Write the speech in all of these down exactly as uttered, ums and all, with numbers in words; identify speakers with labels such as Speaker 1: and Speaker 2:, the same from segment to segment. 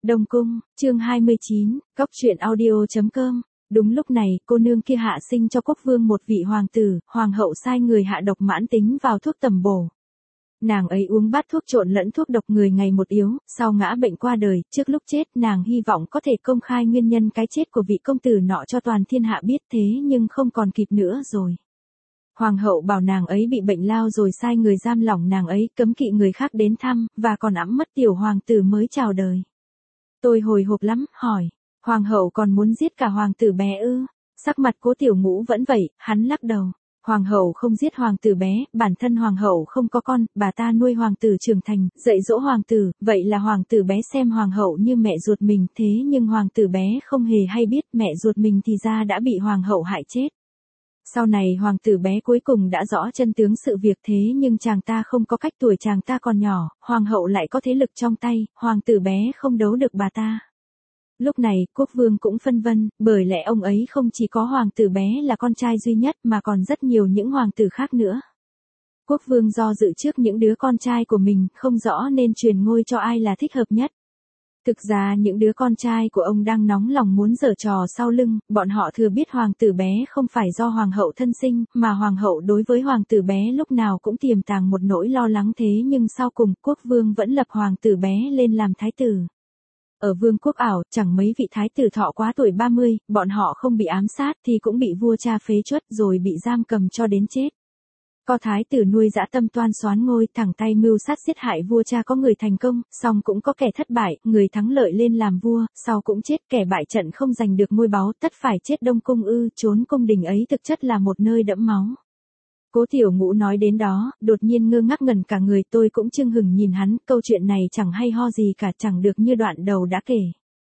Speaker 1: Đông Cung, chương hai mươi chín, cốc truyện audio chấm com. Đúng lúc này, cô nương kia hạ sinh cho quốc vương một vị hoàng tử, hoàng hậu sai người hạ độc mãn tính vào thuốc tầm bổ. Nàng ấy uống bát thuốc trộn lẫn thuốc độc người ngày một yếu, sau ngã bệnh qua đời, trước lúc chết nàng hy vọng có thể công khai nguyên nhân cái chết của vị công tử nọ cho toàn thiên hạ biết, thế nhưng không còn kịp nữa rồi. Hoàng hậu bảo nàng ấy bị bệnh lao rồi sai người giam lỏng nàng ấy, cấm kỵ người khác đến thăm, và còn ẵm mất tiểu hoàng tử mới chào đời. Tôi hồi hộp lắm, hỏi, hoàng hậu còn muốn giết cả hoàng tử bé ư? Sắc mặt Cố Tiểu Ngũ vẫn vậy, hắn lắc đầu. Hoàng hậu không giết hoàng tử bé, bản thân hoàng hậu không có con, bà ta nuôi hoàng tử trưởng thành, dạy dỗ hoàng tử, vậy là hoàng tử bé xem hoàng hậu như mẹ ruột mình, thế nhưng hoàng tử bé không hề hay biết mẹ ruột mình thì ra đã bị hoàng hậu hại chết. Sau này hoàng tử bé cuối cùng đã rõ chân tướng sự việc, thế nhưng chàng ta không có cách, tuổi chàng ta còn nhỏ, hoàng hậu lại có thế lực trong tay, hoàng tử bé không đấu được bà ta. Lúc này, quốc vương cũng phân vân, bởi lẽ ông ấy không chỉ có hoàng tử bé là con trai duy nhất mà còn rất nhiều những hoàng tử khác nữa. Quốc vương do dự trước những đứa con trai của mình, không rõ nên truyền ngôi cho ai là thích hợp nhất. Thực ra những đứa con trai của ông đang nóng lòng muốn giở trò sau lưng, bọn họ thừa biết hoàng tử bé không phải do hoàng hậu thân sinh, mà hoàng hậu đối với hoàng tử bé lúc nào cũng tiềm tàng một nỗi lo lắng, thế nhưng sau cùng quốc vương vẫn lập hoàng tử bé lên làm thái tử. Ở vương quốc ảo, chẳng mấy vị thái tử thọ quá tuổi ba mươi, bọn họ không bị ám sát thì cũng bị vua cha phế truất rồi bị giam cầm cho đến chết. Có thái tử nuôi dã tâm toan soán ngôi, thẳng tay mưu sát giết hại vua cha, có người thành công, song cũng có kẻ thất bại, người thắng lợi lên làm vua, sau cũng chết, kẻ bại trận không giành được ngôi báu, tất phải chết. Đông Cung ư? Chốn cung đình ấy thực chất là một nơi đẫm máu. Cố Tiểu Ngũ nói đến đó, đột nhiên ngơ ngác ngẩn cả người, tôi cũng chưng hửng nhìn hắn, câu chuyện này chẳng hay ho gì cả, chẳng được như đoạn đầu đã kể.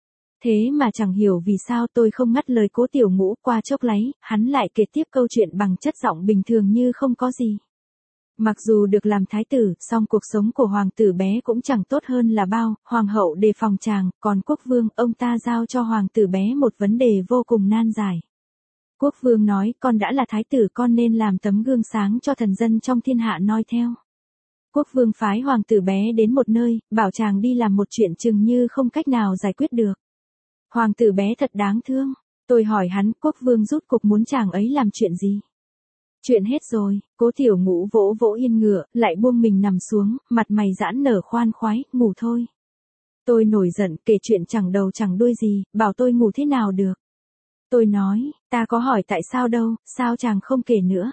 Speaker 1: Thế mà chẳng hiểu vì sao tôi không ngắt lời Cố Tiểu Ngũ, qua chốc láy, hắn lại kể tiếp câu chuyện bằng chất giọng bình thường như không có gì. Mặc dù được làm thái tử, song cuộc sống của hoàng tử bé cũng chẳng tốt hơn là bao, hoàng hậu đề phòng chàng, còn quốc vương, ông ta giao cho hoàng tử bé một vấn đề vô cùng nan giải. Quốc vương nói, con đã là thái tử, con nên làm tấm gương sáng cho thần dân trong thiên hạ noi theo. Quốc vương phái hoàng tử bé đến một nơi, bảo chàng đi làm một chuyện chừng như không cách nào giải quyết được. Hoàng tử bé thật đáng thương. Tôi hỏi hắn, quốc vương rút cục muốn chàng ấy làm chuyện gì? Chuyện hết rồi. Cố Tiểu Ngũ vỗ vỗ yên ngựa, lại buông mình nằm xuống, mặt mày giãn nở khoan khoái, ngủ thôi. Tôi nổi giận, kể chuyện chẳng đầu chẳng đuôi gì, bảo tôi ngủ thế nào được. Tôi nói, ta có hỏi tại sao đâu, sao chàng không kể nữa?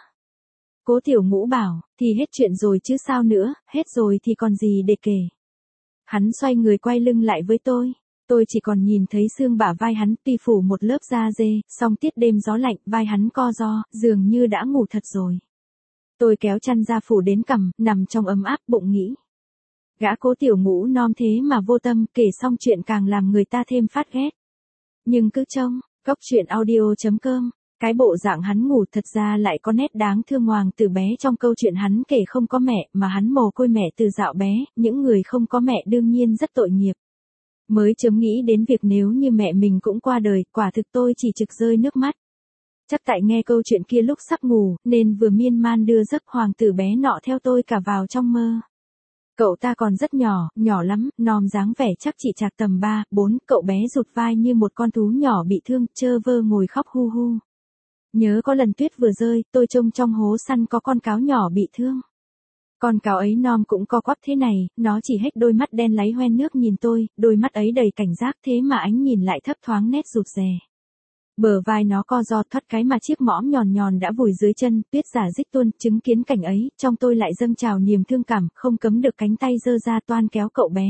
Speaker 1: Cố Tiểu Ngũ bảo, thì hết chuyện rồi chứ sao nữa, hết rồi thì còn gì để kể. Hắn xoay người quay lưng lại với tôi. Tôi chỉ còn nhìn thấy xương bả vai hắn, tuy phủ một lớp da dê, song tiết đêm gió lạnh, vai hắn co ro, dường như đã ngủ thật rồi. Tôi kéo chăn ra phủ đến cằm, nằm trong ấm áp, bụng nghĩ. Gã Cố Tiểu Ngũ non thế mà vô tâm, kể xong chuyện càng làm người ta thêm phát ghét. Nhưng cứ trông, cốc truyện audio chấm com, cái bộ dạng hắn ngủ thật ra lại có nét đáng thương. Hoàng tử bé trong câu chuyện hắn kể không có mẹ, mà hắn mồ côi mẹ từ dạo bé, những người không có mẹ đương nhiên rất tội nghiệp. Mới chấm nghĩ đến việc nếu như mẹ mình cũng qua đời, quả thực tôi chỉ trực rơi nước mắt. Chắc tại nghe câu chuyện kia lúc sắp ngủ, nên vừa miên man đưa giấc, hoàng tử bé nọ theo tôi cả vào trong mơ. Cậu ta còn rất nhỏ, nhỏ lắm, nòm dáng vẻ chắc chỉ chạc tầm ba, bốn, cậu bé rụt vai như một con thú nhỏ bị thương, trơ vơ ngồi khóc hu hu. Nhớ có lần tuyết vừa rơi, tôi trông trong hố săn có con cáo nhỏ bị thương. Con cáo ấy nom cũng co quắp thế này, nó chỉ hếch đôi mắt đen láy hoen nước nhìn tôi, đôi mắt ấy đầy cảnh giác, thế mà ánh nhìn lại thấp thoáng nét rụt rè. Bờ vai nó co ro thoát cái mà chiếc mõm nhòn nhòn đã vùi dưới chân, tuyết giả rích tuôn, chứng kiến cảnh ấy, trong tôi lại dâng trào niềm thương cảm, không cấm được cánh tay giơ ra toan kéo cậu bé.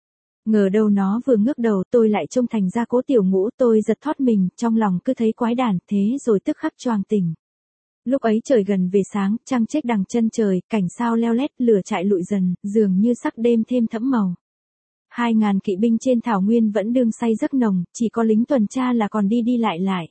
Speaker 1: Ngờ đâu nó vừa ngước đầu, tôi lại trông thành ra Cố Tiểu Ngũ, tôi giật thoát mình, trong lòng cứ thấy quái đản, thế rồi tức khắc choàng tỉnh. Lúc ấy trời gần về sáng, trăng chếch đằng chân trời, cảnh sao leo lét, lửa trại lụi dần, dường như sắc đêm thêm thẫm màu. Hai ngàn kỵ binh trên thảo nguyên vẫn đương say giấc nồng, chỉ có lính tuần tra là còn đi đi lại lại.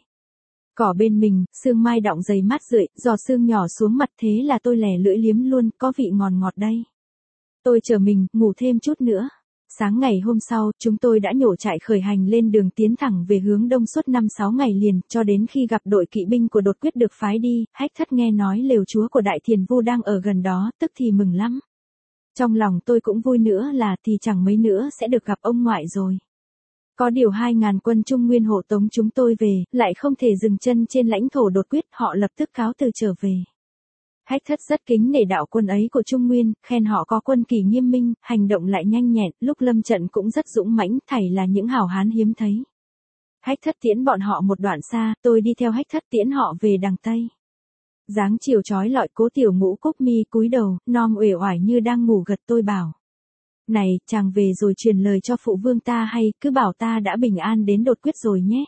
Speaker 1: Cỏ bên mình, sương mai đọng dày mát rượi, giọt sương nhỏ xuống mặt, thế là tôi lè lưỡi liếm luôn, có vị ngọt ngọt đây. Tôi chờ mình, ngủ thêm chút nữa. Sáng ngày hôm sau, chúng tôi đã nhổ trại khởi hành lên đường tiến thẳng về hướng đông suốt năm sáu ngày liền, cho đến khi gặp đội kỵ binh của Đột Quyết được phái đi. Hách Thất nghe nói lều chúa của Đại Thiền Vu đang ở gần đó, tức thì mừng lắm. Trong lòng tôi cũng vui nữa là thì chẳng mấy nữa sẽ được gặp ông ngoại rồi. Có điều hai ngàn quân Trung Nguyên hộ tống chúng tôi về, lại không thể dừng chân trên lãnh thổ đột quyết, họ lập tức cáo từ trở về. Hách Thất rất kính nể đạo quân ấy của Trung Nguyên, khen họ có quân kỷ nghiêm minh, hành động lại nhanh nhẹn, lúc lâm trận cũng rất dũng mãnh, thảy là những hảo hán hiếm thấy. Hách Thất tiễn bọn họ một đoạn xa, tôi đi theo Hách Thất tiễn họ về đằng Tây. Dáng chiều chói lọi, Cố Tiểu Ngũ cúc mi cúi đầu, non uể oải như đang ngủ gật. Tôi bảo: "Này, chàng về rồi truyền lời cho phụ vương ta hay, cứ bảo ta đã bình an đến đột quyết rồi nhé."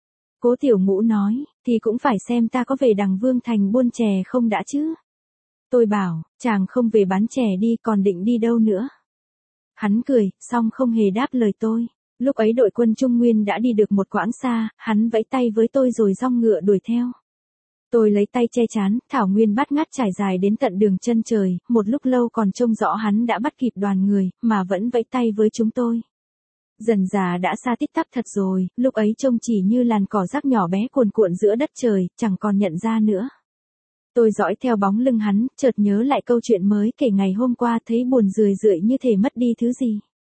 Speaker 1: Cố Tiểu Ngũ nói: "Thì cũng phải xem ta có về đằng Vương Thành buôn chè không đã chứ." Tôi bảo: "Chàng không về bán chè đi, còn định đi đâu nữa?" Hắn cười, xong không hề đáp lời tôi. Lúc ấy đội quân Trung Nguyên đã đi được một quãng xa, hắn vẫy tay với tôi rồi dong ngựa đuổi theo. Tôi lấy tay che chán, thảo nguyên bát ngát trải dài đến tận đường chân trời, một lúc lâu còn trông rõ hắn đã bắt kịp đoàn người, mà vẫn vẫy tay với chúng tôi. Dần già đã xa tít tắp thật rồi, lúc ấy trông chỉ như làn cỏ rác nhỏ bé cuồn cuộn giữa đất trời, chẳng còn nhận ra nữa. Tôi dõi theo bóng lưng hắn, chợt nhớ lại câu chuyện mới kể ngày hôm qua, thấy buồn rười rượi như thể mất đi thứ gì.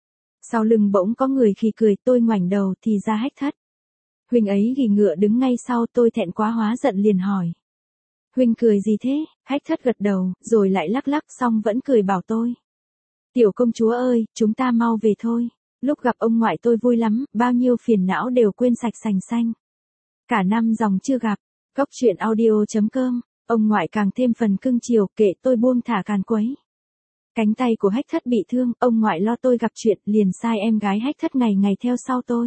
Speaker 1: Sau lưng bỗng có người khì cười, tôi ngoảnh đầu thì ra Hách Thất. Huynh ấy ghì ngựa đứng ngay sau, tôi thẹn quá hóa giận liền hỏi: "Huynh cười gì thế?" Hách Thất gật đầu, rồi lại lắc lắc, xong vẫn cười bảo tôi: "Tiểu công chúa ơi, chúng ta mau về thôi. Lúc gặp ông ngoại tôi vui lắm, bao nhiêu phiền não đều quên sạch sành xanh. Cả năm dòng chưa gặp." Cốc truyện audio chấm com. Ông ngoại càng thêm phần cưng chiều, kệ tôi buông thả càn quấy. Cánh tay của Hách Thất bị thương, ông ngoại lo tôi gặp chuyện, liền sai em gái Hách Thất ngày ngày theo sau tôi.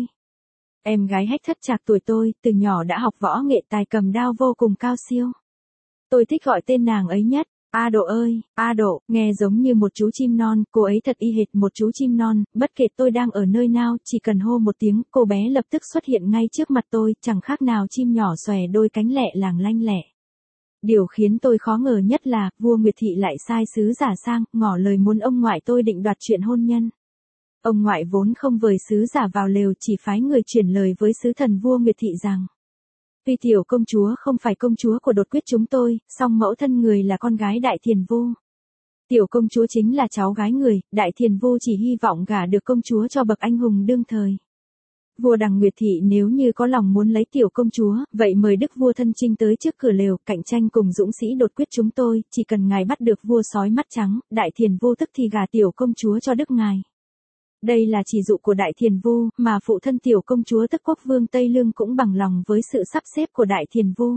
Speaker 1: Em gái Hách Thất trạc tuổi tôi, từ nhỏ đã học võ nghệ, tài cầm đao vô cùng cao siêu. Tôi thích gọi tên nàng ấy nhất: "A Độ ơi, A Độ", nghe giống như một chú chim non, cô ấy thật y hệt một chú chim non, bất kể tôi đang ở nơi nào, chỉ cần hô một tiếng, cô bé lập tức xuất hiện ngay trước mặt tôi, chẳng khác nào chim nhỏ xòe đôi cánh lẹ làng lanh lẹ. Điều khiến tôi khó ngờ nhất là, vua Nguyệt Thị lại sai sứ giả sang, ngỏ lời muốn ông ngoại tôi định đoạt chuyện hôn nhân. Ông ngoại vốn không vời sứ giả vào lều, chỉ phái người chuyển lời với sứ thần vua Nguyệt Thị rằng: "Tuy tiểu công chúa không phải công chúa của đột quyết chúng tôi, song mẫu thân người là con gái Đại Thiền Vu. Tiểu công chúa chính là cháu gái người, Đại Thiền Vu chỉ hy vọng gả được công chúa cho bậc anh hùng đương thời. Vua đằng Nguyệt Thị nếu như có lòng muốn lấy tiểu công chúa, vậy mời đức vua thân chinh tới trước cửa lều, cạnh tranh cùng dũng sĩ đột quyết chúng tôi, chỉ cần ngài bắt được vua sói mắt trắng, Đại Thiền Vu tức thì gả tiểu công chúa cho đức ngài." Đây là chỉ dụ của Đại Thiền Vu, mà phụ thân tiểu công chúa tức quốc vương Tây Lương cũng bằng lòng với sự sắp xếp của Đại Thiền Vu.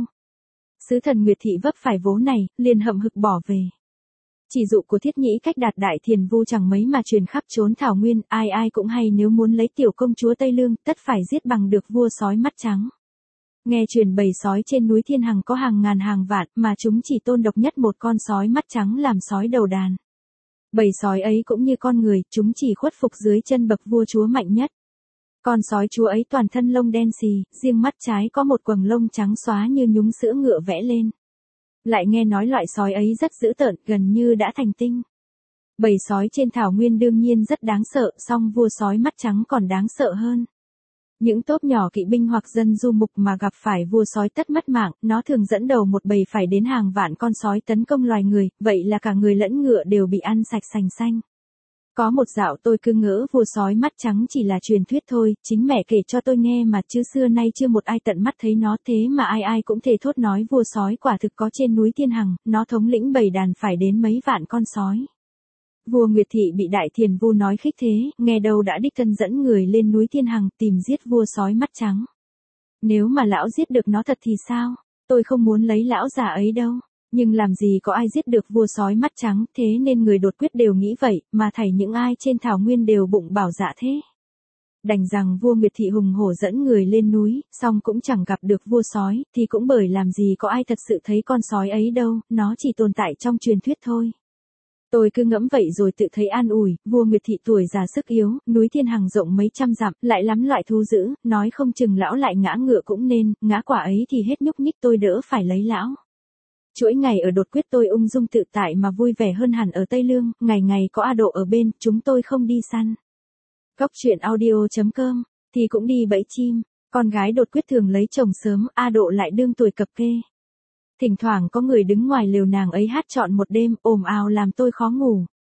Speaker 1: Sứ thần Nguyệt Thị vấp phải vố này, liền hậm hực bỏ về. Chỉ dụ của Thiết Nhĩ Cách Đạt Đại Thiền Vu chẳng mấy mà truyền khắp chốn thảo nguyên, ai ai cũng hay nếu muốn lấy tiểu công chúa Tây Lương, tất phải giết bằng được vua sói mắt trắng. Nghe truyền bầy sói trên núi Thiên Hằng có hàng ngàn hàng vạn, mà chúng chỉ tôn độc nhất một con sói mắt trắng làm sói đầu đàn. Bầy sói ấy cũng như con người, chúng chỉ khuất phục dưới chân bậc vua chúa mạnh nhất. Con sói chúa ấy toàn thân lông đen xì, riêng mắt trái có một quầng lông trắng xóa như nhúng sữa ngựa vẽ lên. Lại nghe nói loại sói ấy rất dữ tợn, gần như đã thành tinh. Bầy sói trên thảo nguyên đương nhiên rất đáng sợ, song vua sói mắt trắng còn đáng sợ hơn. Những tốp nhỏ kỵ binh hoặc dân du mục mà gặp phải vua sói tất mất mạng, nó thường dẫn đầu một bầy phải đến hàng vạn con sói tấn công loài người, vậy là cả người lẫn ngựa đều bị ăn sạch sành xanh. Có một dạo tôi cứ ngỡ vua sói mắt trắng chỉ là truyền thuyết thôi, chính mẹ kể cho tôi nghe mà chứ xưa nay chưa một ai tận mắt thấy nó, thế mà ai ai cũng thề thốt nói vua sói quả thực có trên núi Thiên Hằng, nó thống lĩnh bầy đàn phải đến mấy vạn con sói. Vua Nguyệt Thị bị Đại Thiền Vu nói khích thế, nghe đâu đã đích thân dẫn người lên núi Thiên Hằng tìm giết vua sói mắt trắng. Nếu mà lão giết được nó thật thì sao? Tôi không muốn lấy lão già ấy đâu. Nhưng làm gì có ai giết được vua sói mắt trắng, thế nên người đột quyết đều nghĩ vậy, mà thảy những ai trên thảo nguyên đều bụng bảo dạ thế. Đành rằng vua Nguyệt Thị hùng hổ dẫn người lên núi, song cũng chẳng gặp được vua sói, thì cũng bởi làm gì có ai thật sự thấy con sói ấy đâu, nó chỉ tồn tại trong truyền thuyết thôi. Tôi cứ ngẫm vậy rồi tự thấy an ủi, vua Nguyệt Thị tuổi già sức yếu, núi Thiên Hằng rộng mấy trăm dặm, lại lắm loại thú dữ, nói không chừng lão lại ngã ngựa cũng nên, ngã quả ấy thì hết nhúc nhích tôi đỡ phải lấy lão. Chuỗi ngày ở đột quyết tôi ung dung tự tại mà vui vẻ hơn hẳn ở Tây Lương, ngày ngày có A Độ ở bên, chúng tôi không đi săn. Cốc truyện audio chấm com, thì cũng đi bẫy chim, con gái đột quyết thường lấy chồng sớm, A Độ lại đương tuổi cập kê. Thỉnh thoảng có người đứng ngoài lều nàng ấy hát trọn một đêm, ồn ào làm tôi khó ngủ.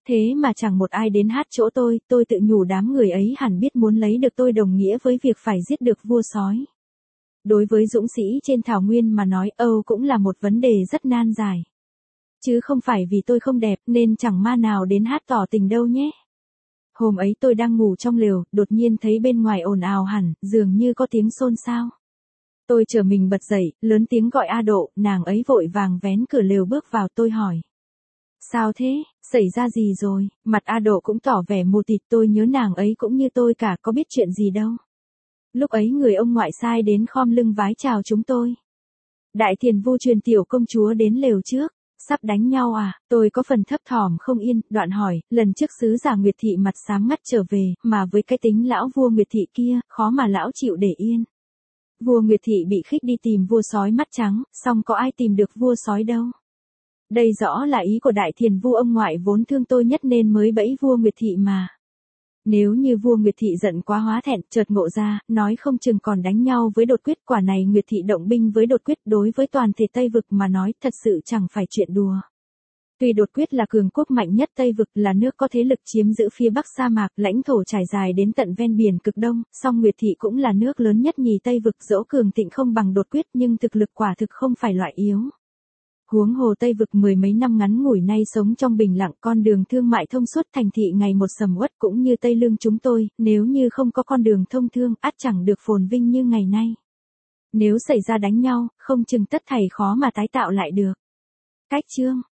Speaker 1: Thế mà chẳng một ai đến hát chỗ tôi, tôi tự nhủ đám người ấy hẳn biết muốn lấy được tôi đồng nghĩa với việc phải giết được vua sói. Đối với dũng sĩ trên thảo nguyên mà nói Âu cũng là một vấn đề rất nan giải. Chứ không phải vì tôi không đẹp nên chẳng ma nào đến hát tỏ tình đâu nhé. Hôm ấy tôi đang ngủ trong lều, đột nhiên thấy bên ngoài ồn ào hẳn, dường như có tiếng xôn xao. Tôi trở mình bật dậy, lớn tiếng gọi A Độ, nàng ấy vội vàng vén cửa lều bước vào. Tôi hỏi. Sao thế, xảy ra gì rồi? Mặt A Độ cũng tỏ vẻ mù tịt. Tôi nhớ nàng ấy cũng như tôi cả, có biết chuyện gì đâu. Lúc ấy người ông ngoại sai đến khom lưng vái chào chúng tôi. Đại thiền vu truyền tiểu công chúa đến lều trước. Sắp đánh nhau à? Tôi có phần thấp thỏm không yên, đoạn hỏi, lần trước sứ giả Nguyệt Thị mặt xám ngắt trở về, mà với cái tính lão vua Nguyệt Thị kia, khó mà lão chịu để yên. Vua Nguyệt Thị bị khích đi tìm vua sói mắt trắng, song có ai tìm được vua sói đâu. Đây rõ là ý của đại thiền vu ông ngoại vốn thương tôi nhất nên mới bẫy vua Nguyệt Thị mà. Nếu như vua Nguyệt Thị giận quá hóa thẹn, chợt ngộ ra, nói không chừng còn đánh nhau với Đột Quyết. Quả này Nguyệt Thị động binh với Đột Quyết đối với toàn thể Tây Vực mà nói thật sự chẳng phải chuyện đùa. Tuy Đột Quyết là cường quốc mạnh nhất Tây Vực, là nước có thế lực chiếm giữ phía Bắc sa mạc, lãnh thổ trải dài đến tận ven biển cực Đông, song Nguyệt Thị cũng là nước lớn nhất nhì Tây Vực, dẫu cường thịnh không bằng Đột Quyết nhưng thực lực quả thực không phải loại yếu. Huống hồ Tây Vực mười mấy năm ngắn ngủi nay sống trong bình lặng, con đường thương mại thông suốt, thành thị ngày một sầm uất, cũng như Tây Lương chúng tôi, nếu như không có con đường thông thương, ắt chẳng được phồn vinh như ngày nay. Nếu xảy ra đánh nhau, không chừng tất thảy khó mà tái tạo lại được. Cách chương